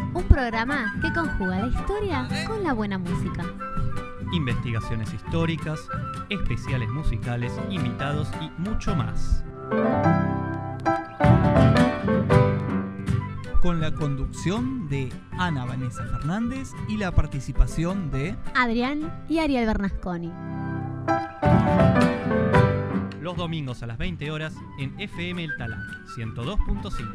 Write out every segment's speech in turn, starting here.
un programa que conjuga la historia con la buena música. Investigaciones históricas, especiales musicales, invitados y mucho más. Con la conducción de Ana Vanessa Fernández y la participación de Adrián y Ariel Bernasconi. Los domingos a las 20 horas en FM El Talar 102.5.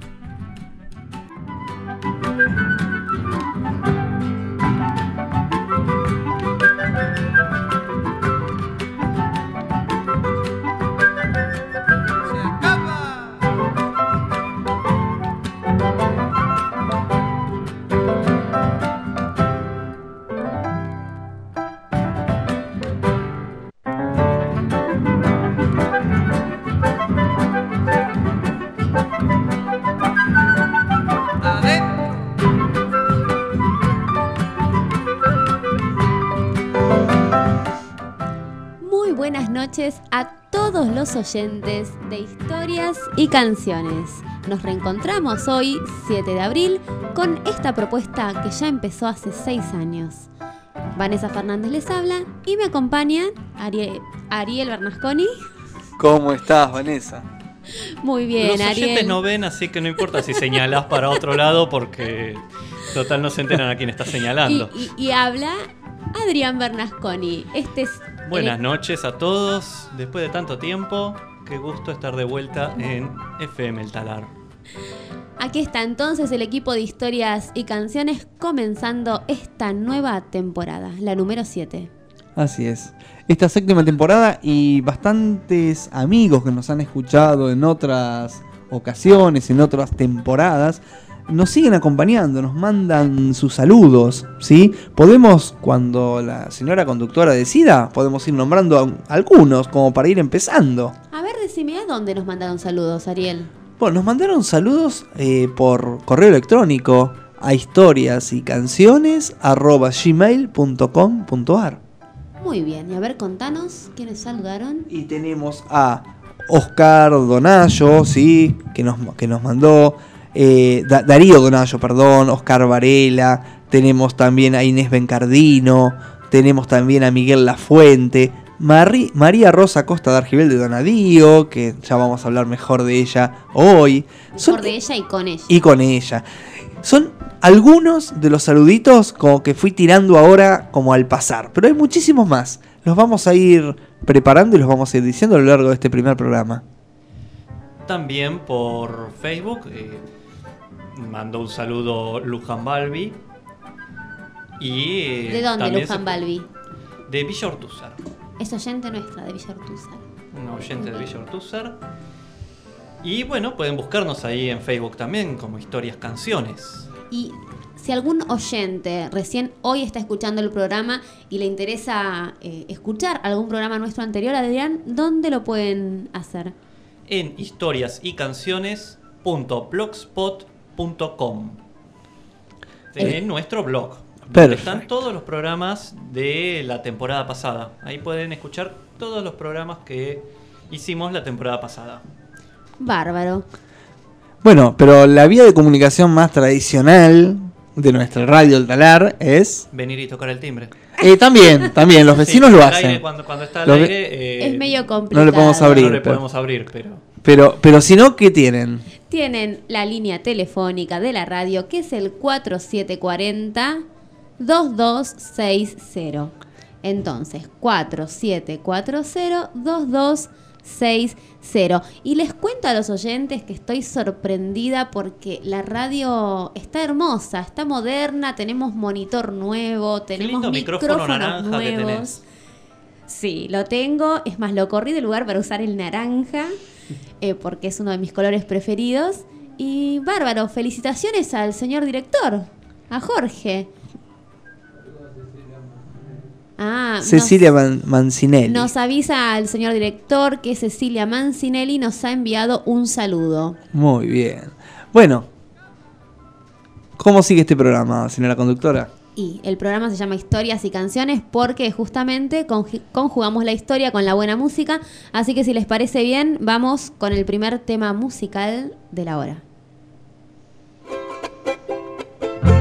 A todos los oyentes de historias y canciones. Nos reencontramos hoy, 7 de abril, con esta propuesta que ya empezó hace 6 años. Vanessa Fernández les habla y me acompañan Ariel Bernasconi. ¿Cómo estás, Vanessa? Muy bien, Ariel. Los oyentes no ven, así que no importa si señalás para otro lado porque total no se enteran a quién estás señalando. Y habla Adrián Bernasconi. Buenas noches a todos, después de tanto tiempo, qué gusto estar de vuelta en FM El Talar. Aquí está entonces el equipo de historias y canciones comenzando esta nueva temporada, la número 7. Así es, esta 7ª temporada y bastantes amigos que nos han escuchado en otras ocasiones, en otras temporadas, nos siguen acompañando, nos mandan sus saludos, ¿sí? Podemos, cuando la señora conductora decida, podemos ir nombrando a algunos, como para ir empezando. A ver, decime, ¿a dónde nos mandaron saludos, Ariel? Bueno, nos mandaron saludos por correo electrónico a historiasycanciones@gmail.com.ar. Muy bien, y a ver, contanos, ¿quiénes saludaron? Y tenemos a Oscar Donayo, ¿sí? que nos mandó... Darío Donayo, perdón, Oscar Varela, tenemos también a Inés Bencardino, tenemos también a Miguel Lafuente, María Rosa Costa de Argibel de Donadío, que ya vamos a hablar mejor de ella hoy. Mejor de ella y con ella. Y con ella. Son algunos de los saluditos como que fui tirando ahora como al pasar, pero hay muchísimos más. Los vamos a ir preparando y los vamos a ir diciendo a lo largo de este primer programa. También por Facebook mandó un saludo Luján Balbi. Y ¿de dónde Luján Balbi? De Villa Ortúzar. Es oyente nuestra de Villa Ortúzar. Un oyente de Villa Ortúzar. Y bueno, pueden buscarnos ahí en Facebook también como Historias Canciones. Y si algún oyente recién hoy está escuchando el programa y le interesa escuchar algún programa nuestro anterior, Adrián, ¿dónde lo pueden hacer? En historiasycanciones.blogspot.com, en nuestro blog. Donde están todos los programas de la temporada pasada. Ahí pueden escuchar todos los programas que hicimos la temporada pasada. Bárbaro. Bueno, pero la vía de comunicación más tradicional de nuestra radio El Talar es... venir y tocar el timbre. También, los vecinos lo hacen. Aire, cuando está al aire... es medio complicado. No le podemos abrir. No le podemos abrir, Pero si no, ¿qué tienen? Tienen la línea telefónica de la radio, que es el 4740-2260. Entonces, 4740-2260. Y les cuento a los oyentes que estoy sorprendida porque la radio está hermosa, está moderna, tenemos monitor nuevo, tenemos micrófonos nuevos. Sí, lo tengo. Es más, lo corrí del lugar para usar el naranja, porque es uno de mis colores preferidos. Y bárbaro, felicitaciones al señor director, a Jorge. Cecilia Mancinelli. Nos avisa al señor director que Cecilia Mancinelli nos ha enviado un saludo. Muy bien. Bueno, ¿cómo sigue este programa, señora conductora? Y el programa se llama Historias y Canciones porque justamente conjugamos la historia con la buena música. Así que si les parece bien, vamos con el primer tema musical de la hora.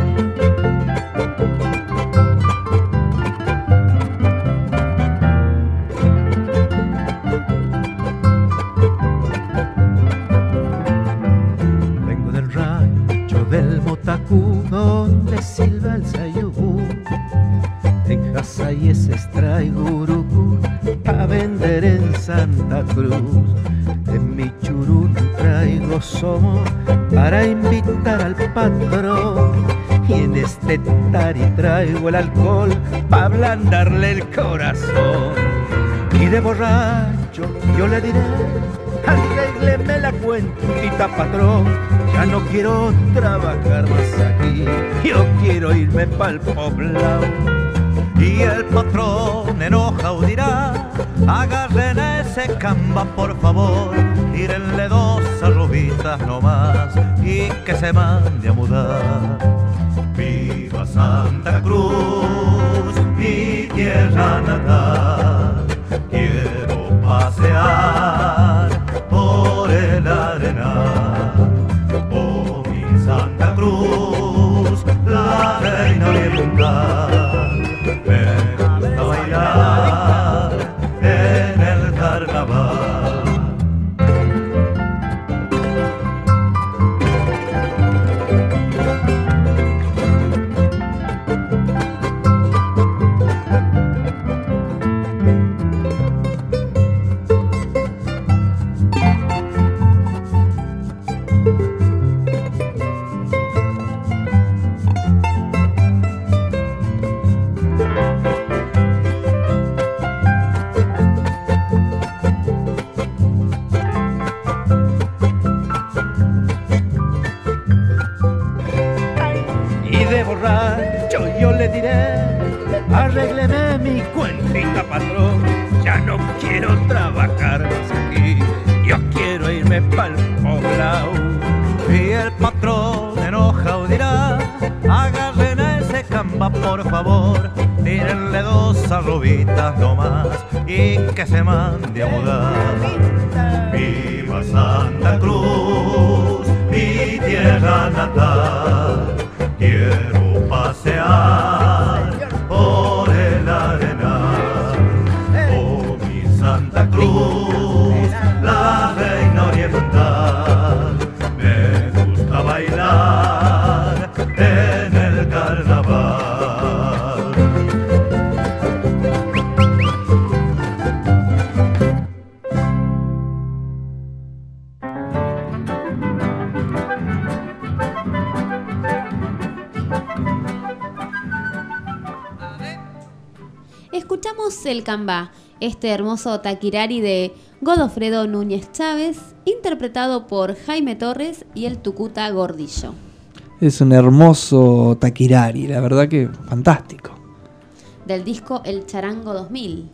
Gurucú, donde silba el sayubú. En Jasayes extrae Gurucú a vender en Santa Cruz. En mi churún traigo somo para invitar al patrón. Y en este tari traigo el alcohol para ablandarle el corazón. Y de borracho yo le diré: arrégleme la cuentita, patrón. Ya no quiero trabajar más aquí, yo quiero irme pa'l poblado. Y el patrón enojado dirá: agarren a ese camba por favor, tírenle 2 arrubitas nomás y que se mande a mudar. Viva Santa Cruz, mi tierra natal, quiero pasear por el arenal. Oh, mi Santa Cruz, la reina oriental, me gusta bailar en el carnaval. Arrégleme mi cuentita, patrón. Ya no quiero trabajar más aquí, yo quiero irme pa'l poblado. Y el patrón enojado dirá: agarren a ese camba por favor, tírenle 2 arrubitas nomás y que se mande a mudar. Viva Santa Cruz, mi tierra natal, quiero pasear por el arenal. Oh, mi Santa Cruz, la reina oriental, me gusta bailar en el carnaval. Escuchamos el cambá, este hermoso taquirari de Godofredo Núñez Chávez, interpretado por Jaime Torres y el Tucuta Gordillo. Es un hermoso taquirari, la verdad que fantástico. Del disco El Charango 2000.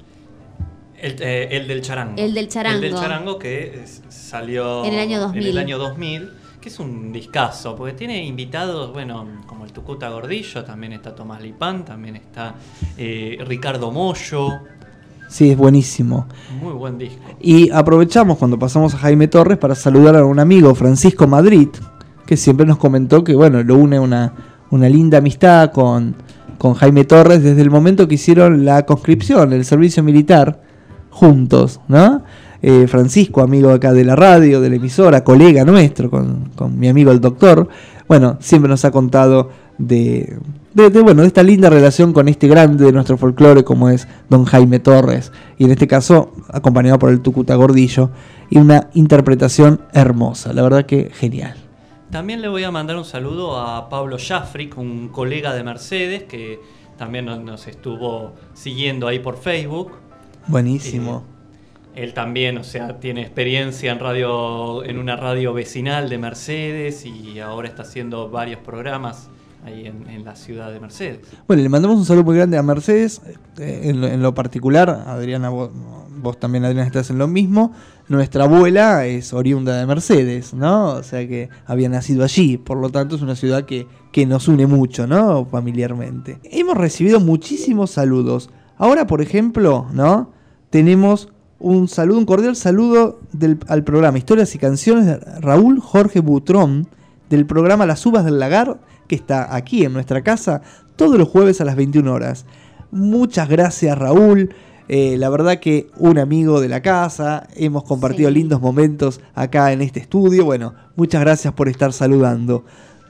El del Charango. El del Charango. El del Charango que salió en el año 2000. En el año 2000, que es un discazo, porque tiene invitados, bueno, como el Tucuta Gordillo, también está Tomás Lipán, también está Ricardo Mollo. Sí, es buenísimo. Muy buen disco. Y aprovechamos cuando pasamos a Jaime Torres para saludar a un amigo, Francisco Madrid, que siempre nos comentó que, bueno, lo une una linda amistad con Jaime Torres desde el momento que hicieron la conscripción, el servicio militar, juntos, ¿no? Francisco, amigo acá de la radio, de la emisora, colega nuestro, con mi amigo el doctor, bueno, siempre nos ha contado de esta linda relación con este grande de nuestro folclore como es don Jaime Torres, y en este caso acompañado por el Tucuta Gordillo, y una interpretación hermosa, la verdad que genial. También le voy a mandar un saludo a Pablo Jaffrick, un colega de Mercedes que también nos estuvo siguiendo ahí por Facebook. Buenísimo. Él también, o sea, tiene experiencia en una radio vecinal de Mercedes y ahora está haciendo varios programas ahí en la ciudad de Mercedes. Bueno, le mandamos un saludo muy grande a Mercedes. En lo particular, Adriana, vos también, Adriana, estás en lo mismo. Nuestra abuela es oriunda de Mercedes, ¿no? O sea que había nacido allí, por lo tanto es una ciudad que nos une mucho, ¿no? Familiarmente. Hemos recibido muchísimos saludos. Ahora, por ejemplo, ¿no? Tenemos un cordial saludo al programa Historias y Canciones de Raúl Jorge Butrón, del programa Las Uvas del Lagar, que está aquí en nuestra casa todos los jueves a las 21 horas. Muchas gracias, Raúl. La verdad que un amigo de la casa, hemos compartido lindos momentos acá en este estudio. Bueno, muchas gracias por estar saludando.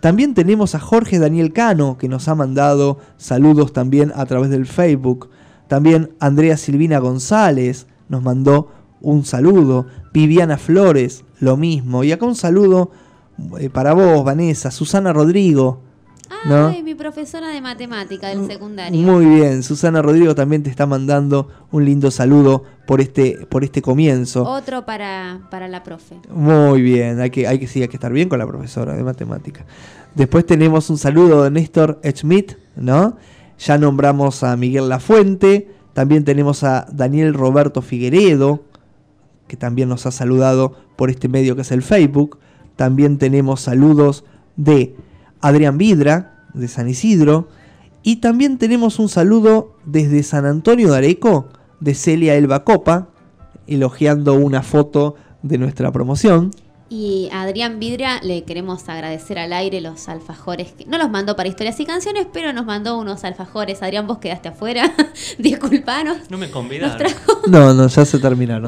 También tenemos a Jorge Daniel Cano, que nos ha mandado saludos también a través del Facebook. También Andrea Silvina González nos mandó un saludo. Viviana Flores, lo mismo. Y acá un saludo para vos, Vanessa. Susana Rodrigo, ¿no? Ay, mi profesora de matemática del secundario. Muy bien, Susana Rodrigo también te está mandando un lindo saludo por este comienzo. Otro para la profe. Muy bien, hay que estar bien con la profesora de matemática. Después tenemos un saludo de Néstor Schmidt, ¿no? Ya nombramos a Miguel Lafuente, también tenemos a Daniel Roberto Figueredo, que también nos ha saludado por este medio que es el Facebook. También tenemos saludos de Adrián Vidra, de San Isidro. Y también tenemos un saludo desde San Antonio de Areco, de Celia Elba Copa, elogiando una foto de nuestra promoción. Y a Adrián Vidra le queremos agradecer al aire los alfajores que no los mandó para Historias y Canciones, pero nos mandó unos alfajores. Adrián, vos quedaste afuera. Disculpanos. No me convidaron. No, ya se terminaron.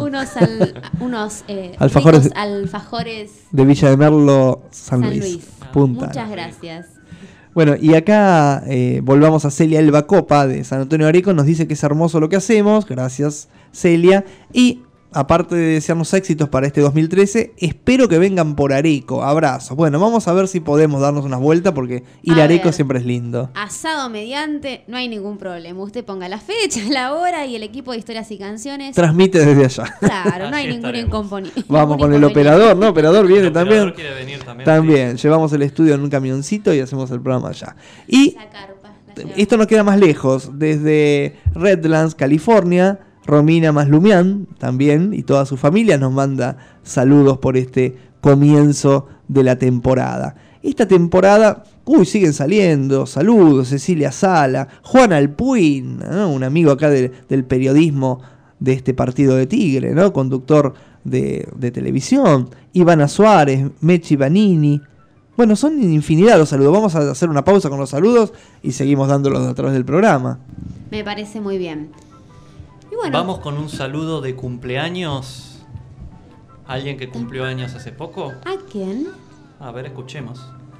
unos alfajores de Villa de Merlo, San Luis. Punta. Muchas gracias. Bueno, y acá volvamos a Celia Elba Copa de San Antonio de Areco. Nos dice que es hermoso lo que hacemos. Gracias, Celia. Y aparte de desearnos éxitos para este 2013, espero que vengan por Areco. Abrazos. Bueno, vamos a ver si podemos darnos unas vueltas, porque ir a Areco siempre es lindo. Asado mediante, no hay ningún problema. Usted ponga la fecha, la hora y el equipo de Historias y Canciones transmite desde allá. Claro, no hay ningún inconveniente. Vamos con el operador, ¿no? Operador viene también. El operador quiere venir también. También, sí. Llevamos el estudio en un camioncito y hacemos el programa allá. Y esto nos queda más lejos, desde Redlands, California. Romina Maslumian también y toda su familia nos manda saludos por este comienzo de la temporada. Esta temporada, siguen saliendo saludos. Cecilia Sala, Juan Alpuin, ¿no? Un amigo acá del periodismo de este partido de Tigre, ¿no? Conductor de televisión. Ivana Suárez, Mechi Vanini. Bueno, son infinidad los saludos. Vamos a hacer una pausa con los saludos y seguimos dándolos a través del programa. Me parece muy bien. Bueno. Vamos con un saludo de cumpleaños. ¿Alguien que cumplió años hace poco? ¿A quién? A ver, escuchemos.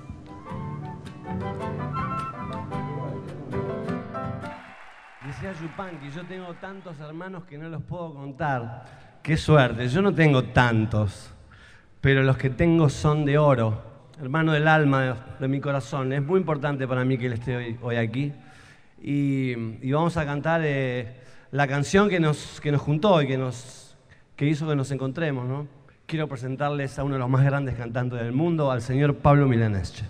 Decía Yupanqui, yo tengo tantos hermanos que no los puedo contar. Qué suerte, yo no tengo tantos, pero los que tengo son de oro. Hermano del alma, de mi corazón. Es muy importante para mí que él esté hoy aquí. Y vamos a cantar la canción que nos juntó y que hizo que nos encontremos, ¿no? Quiero presentarles a uno de los más grandes cantantes del mundo, al señor Pablo Milanesche.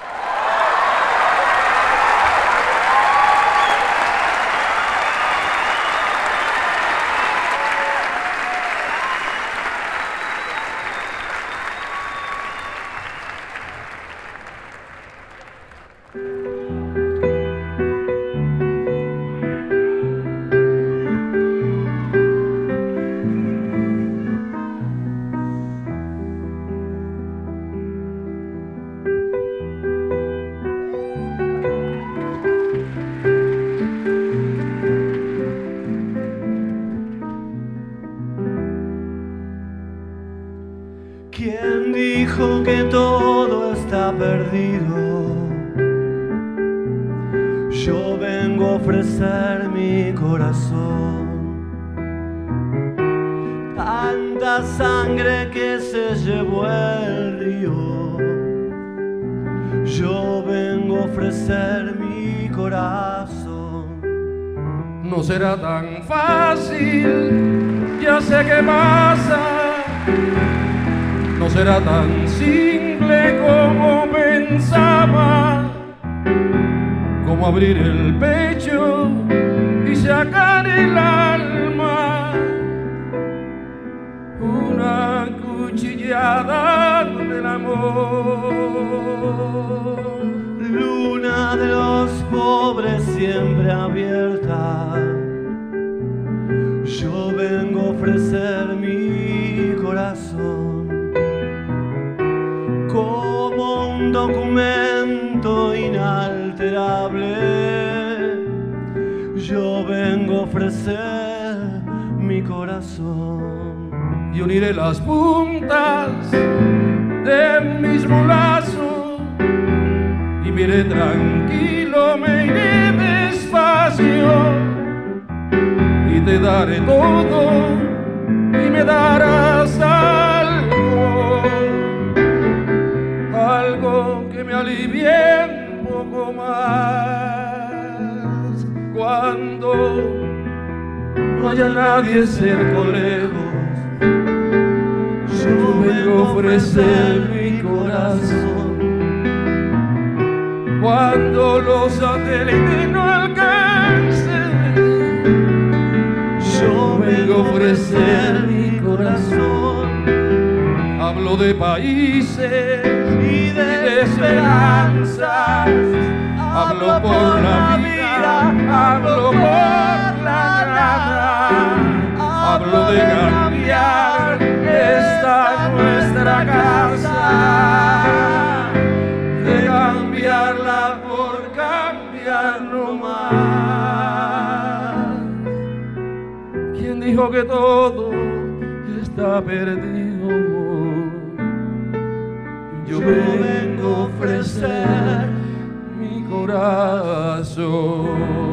¿Quién dijo que todo está perdido? Yo vengo a ofrecer mi corazón. Tanta sangre que se llevó el río. Yo vengo a ofrecer mi corazón. No será tan fácil, ya sé qué pasa. No será tan simple como pensaba, como abrir el pecho y sacar el alma. Una cuchillada del amor. Luna de los pobres siempre abierta. Yo vengo a ofrecer mi corazón. Como un documento inalterable, yo vengo a ofrecer mi corazón. Y uniré las puntas de mis lazos viviré tranquilo, me iré despacio y te daré todo y me darás algo que me alivie un poco más cuando no haya nadie cerca o lejos. Yo vengo a ofrecer mi corazón cuando los satélites no alcancen. Yo vengo a ofrecer mi corazón. Hablo de países y de esperanzas. Hablo por la vida, hablo por la nada. Hablo de cambiar esta nuestra casa, de cambiarla por cambiar no más. ¿Quién dijo que todo está perdido? Yo vengo a ofrecer mi corazón.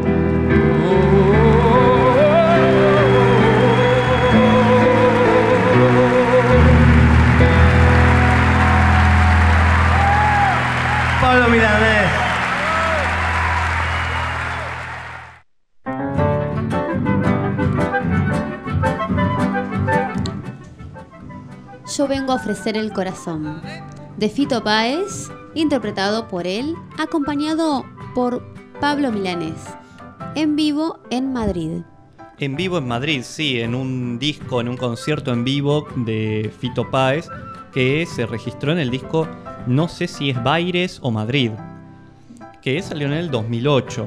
Pablo Milanés. Yo vengo a ofrecer el corazón, de Fito Páez, interpretado por él, acompañado por Pablo Milanés, en vivo en Madrid. En vivo en Madrid, sí, en un disco, en un concierto en vivo de Fito Páez, que se registró en el disco, no sé si es Baires o Madrid, que salió en el 2008.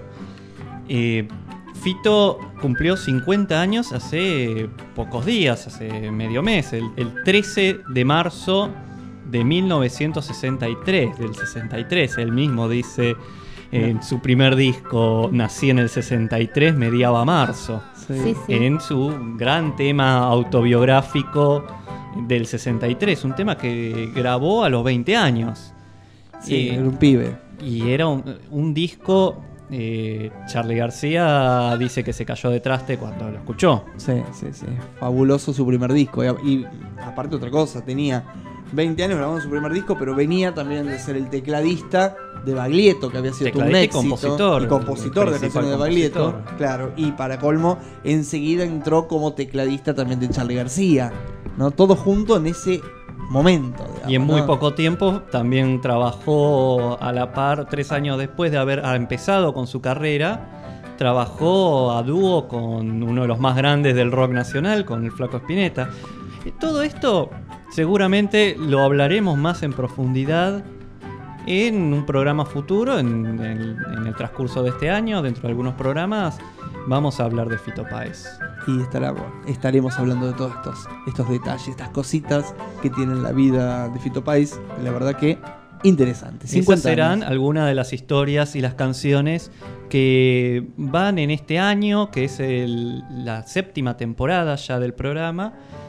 Fito cumplió 50 años hace pocos días, hace medio mes, el 13 de marzo de 1963, del 63. Él mismo dice en su primer disco, nací en el 63, mediaba marzo. Sí. En su gran tema autobiográfico del 63, un tema que grabó a los 20 años. Sí, era un pibe. Y era un disco... Charly García dice que se cayó de traste cuando lo escuchó. Sí. Fabuloso su primer disco. Y aparte otra cosa, tenía 20 años grabando su primer disco, pero venía también de ser el tecladista de Baglietto, que había sido todo un éxito. Y compositor de canciones de Baglietto. Claro, y para colmo, enseguida entró como tecladista también de Charly García, ¿no? Todo junto en ese momento, digamos, y en muy poco tiempo también trabajó a la par, 3 años después de haber empezado con su carrera, trabajó a dúo con uno de los más grandes del rock nacional, con el Flaco Spinetta. Y todo esto seguramente lo hablaremos más en profundidad en un programa futuro, en el transcurso de este año, dentro de algunos programas, vamos a hablar de Fito Páez. Y estaremos hablando de todos estos detalles, estas cositas que tienen la vida de Fito Páez, la verdad que interesante. Esas serán algunas de las historias y las canciones que van en este año, que es la 7ª temporada ya del programa,